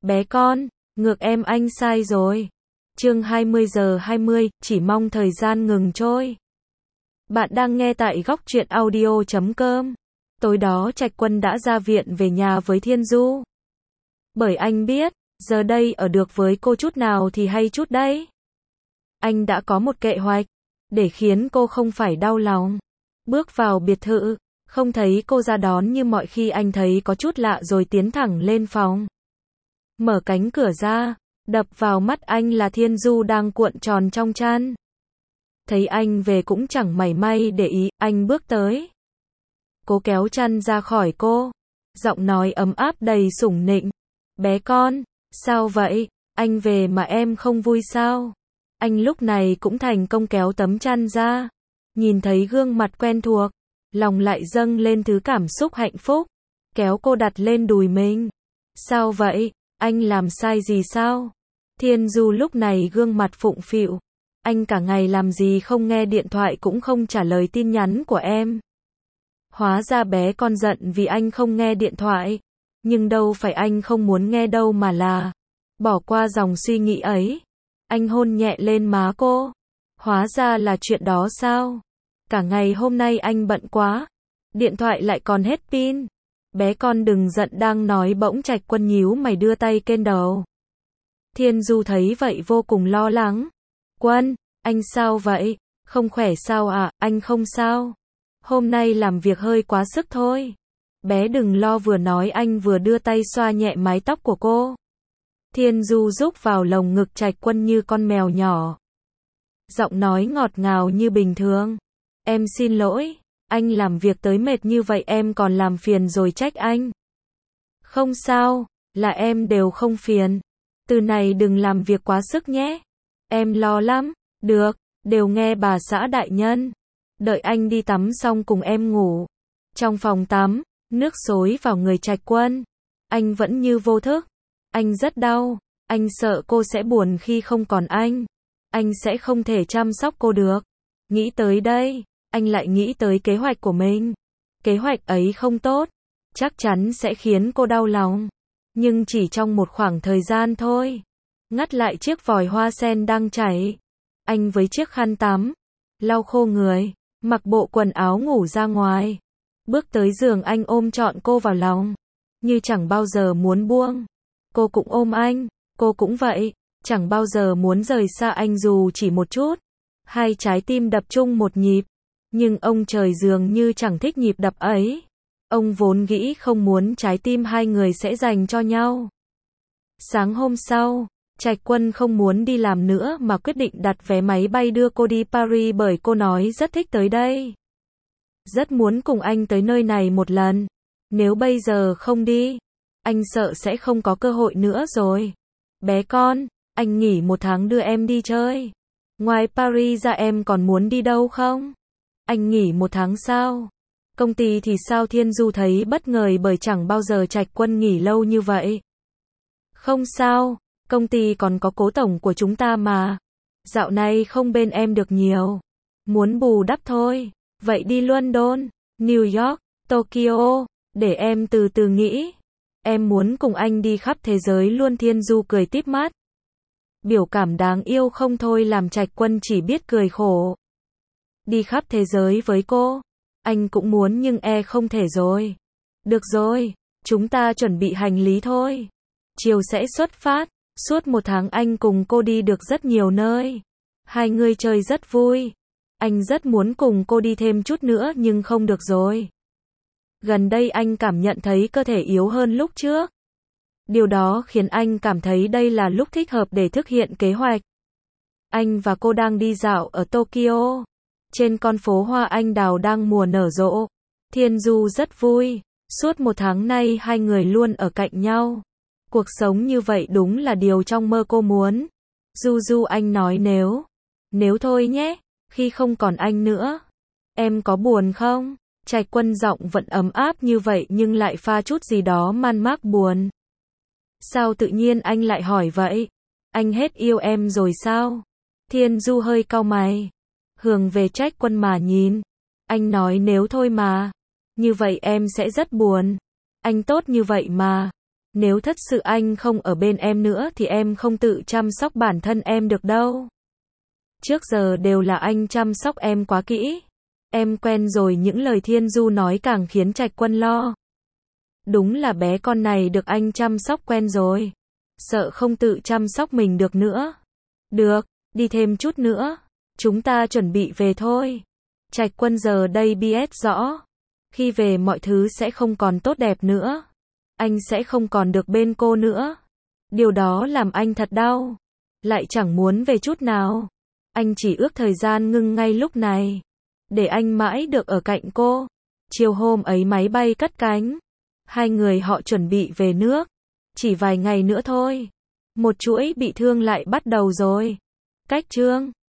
bé con, ngược em anh sai rồi. Chương 20:20, chỉ mong thời gian ngừng trôi. Bạn đang nghe tại góc truyện audio.com. Tối đó Trạch Quân đã ra viện về nhà với Thiên Du. Bởi anh biết, giờ đây ở được với cô chút nào thì hay chút đấy. Anh đã có một kế hoạch, để khiến cô không phải đau lòng. Bước vào biệt thự, không thấy cô ra đón như mọi khi, anh thấy có chút lạ rồi tiến thẳng lên phòng. Mở cánh cửa ra, đập vào mắt anh là Thiên Du đang cuộn tròn trong chăn. Thấy anh về cũng chẳng mảy may để ý, anh bước tới. Cố kéo chăn ra khỏi cô. Giọng nói ấm áp đầy sủng nịnh. Bé con, sao vậy? Anh về mà em không vui sao? Anh lúc này cũng thành công kéo tấm chăn ra. Nhìn thấy gương mặt quen thuộc, lòng lại dâng lên thứ cảm xúc hạnh phúc. Kéo cô đặt lên đùi mình. Sao vậy? Anh làm sai gì sao? Thiên Du lúc này gương mặt phụng phịu. Anh cả ngày làm gì không nghe điện thoại cũng không trả lời tin nhắn của em. Hóa ra bé con giận vì anh không nghe điện thoại. Nhưng đâu phải anh không muốn nghe đâu mà là bỏ qua dòng suy nghĩ ấy. Anh hôn nhẹ lên má cô. Hóa ra là chuyện đó sao? Cả ngày hôm nay anh bận quá. Điện thoại lại còn hết pin. Bé con đừng giận, đang nói bỗng Trạch Quân nhíu mày đưa tay kênh đầu. Thiên Du thấy vậy vô cùng lo lắng. Quân, anh sao vậy? Không khỏe sao à? Anh không sao. Hôm nay làm việc hơi quá sức thôi. Bé đừng lo, vừa nói anh vừa đưa tay xoa nhẹ mái tóc của cô. Thiên Du rúc vào lồng ngực Trạch Quân như con mèo nhỏ. Giọng nói ngọt ngào như bình thường. Em xin lỗi, anh làm việc tới mệt như vậy em còn làm phiền rồi trách anh. Không sao, là em đều không phiền. Từ này đừng làm việc quá sức nhé. Em lo lắm. Được, đều nghe bà xã đại nhân. Đợi anh đi tắm xong cùng em ngủ. Trong phòng tắm, nước xối vào người Trạch Quân. Anh vẫn như vô thức. Anh rất đau. Anh sợ cô sẽ buồn khi không còn anh. Anh sẽ không thể chăm sóc cô được. Nghĩ tới đây, anh lại nghĩ tới kế hoạch của mình. Kế hoạch ấy không tốt. Chắc chắn sẽ khiến cô đau lòng. Nhưng chỉ trong một khoảng thời gian thôi. Ngắt lại chiếc vòi hoa sen đang chảy. Anh với chiếc khăn tắm, lau khô người, mặc bộ quần áo ngủ ra ngoài. Bước tới giường, anh ôm trọn cô vào lòng, như chẳng bao giờ muốn buông. Cô cũng ôm anh, cô cũng vậy, chẳng bao giờ muốn rời xa anh dù chỉ một chút. Hai trái tim đập chung một nhịp, nhưng ông trời dường như chẳng thích nhịp đập ấy. Ông vốn nghĩ không muốn trái tim hai người sẽ dành cho nhau. Sáng hôm sau, Trạch Quân không muốn đi làm nữa mà quyết định đặt vé máy bay đưa cô đi Paris bởi cô nói rất thích tới đây. Rất muốn cùng anh tới nơi này một lần. Nếu bây giờ không đi, anh sợ sẽ không có cơ hội nữa rồi. Bé con, anh nghỉ 1 tháng đưa em đi chơi. Ngoài Paris ra em còn muốn đi đâu không? Anh nghỉ 1 tháng sao? Công ty thì sao? Thiên Du thấy bất ngờ bởi chẳng bao giờ Trạch Quân nghỉ lâu như vậy. Không sao, công ty còn có cố tổng của chúng ta mà. Dạo này không bên em được nhiều. Muốn bù đắp thôi. Vậy đi London, New York, Tokyo, để em từ từ nghĩ. Em muốn cùng anh đi khắp thế giới luôn. Thiên Du cười tít mắt. Biểu cảm đáng yêu không thôi làm Trạch Quân chỉ biết cười khổ. Đi khắp thế giới với cô, anh cũng muốn nhưng không thể rồi. Được rồi, chúng ta chuẩn bị hành lý thôi. Chiều sẽ xuất phát, suốt 1 tháng anh cùng cô đi được rất nhiều nơi. Hai người chơi rất vui. Anh rất muốn cùng cô đi thêm chút nữa nhưng không được rồi. Gần đây anh cảm nhận thấy cơ thể yếu hơn lúc trước. Điều đó khiến anh cảm thấy đây là lúc thích hợp để thực hiện kế hoạch. Anh và cô đang đi dạo ở Tokyo. Trên con phố hoa anh đào đang mùa nở rộ. Thiên Du rất vui. Suốt 1 tháng nay hai người luôn ở cạnh nhau. Cuộc sống như vậy đúng là điều trong mơ cô muốn. Du, anh nói nếu thôi nhé, khi không còn anh nữa. Em có buồn không? Trạch Quân giọng vẫn ấm áp như vậy nhưng lại pha chút gì đó man mác buồn. Sao tự nhiên anh lại hỏi vậy? Anh hết yêu em rồi sao? Thiên Du hơi cau mày. Hướng về Trạch Quân mà nhìn. Anh nói nếu thôi mà. Như vậy em sẽ rất buồn. Anh tốt như vậy mà. Nếu thật sự anh không ở bên em nữa thì em không tự chăm sóc bản thân em được đâu. Trước giờ đều là anh chăm sóc em quá kỹ. Em quen rồi, những lời Thiên Du nói càng khiến Trạch Quân lo. Đúng là bé con này được anh chăm sóc quen rồi. Sợ không tự chăm sóc mình được nữa. Được, đi thêm chút nữa. Chúng ta chuẩn bị về thôi. Trạch Quân giờ đây biết rõ. Khi về mọi thứ sẽ không còn tốt đẹp nữa. Anh sẽ không còn được bên cô nữa. Điều đó làm anh thật đau. Lại chẳng muốn về chút nào. Anh chỉ ước thời gian ngưng ngay lúc này. Để anh mãi được ở cạnh cô. Chiều hôm ấy máy bay cất cánh. Hai người họ chuẩn bị về nước. Chỉ vài ngày nữa thôi. Một chuỗi bị thương lại bắt đầu rồi. Cách chương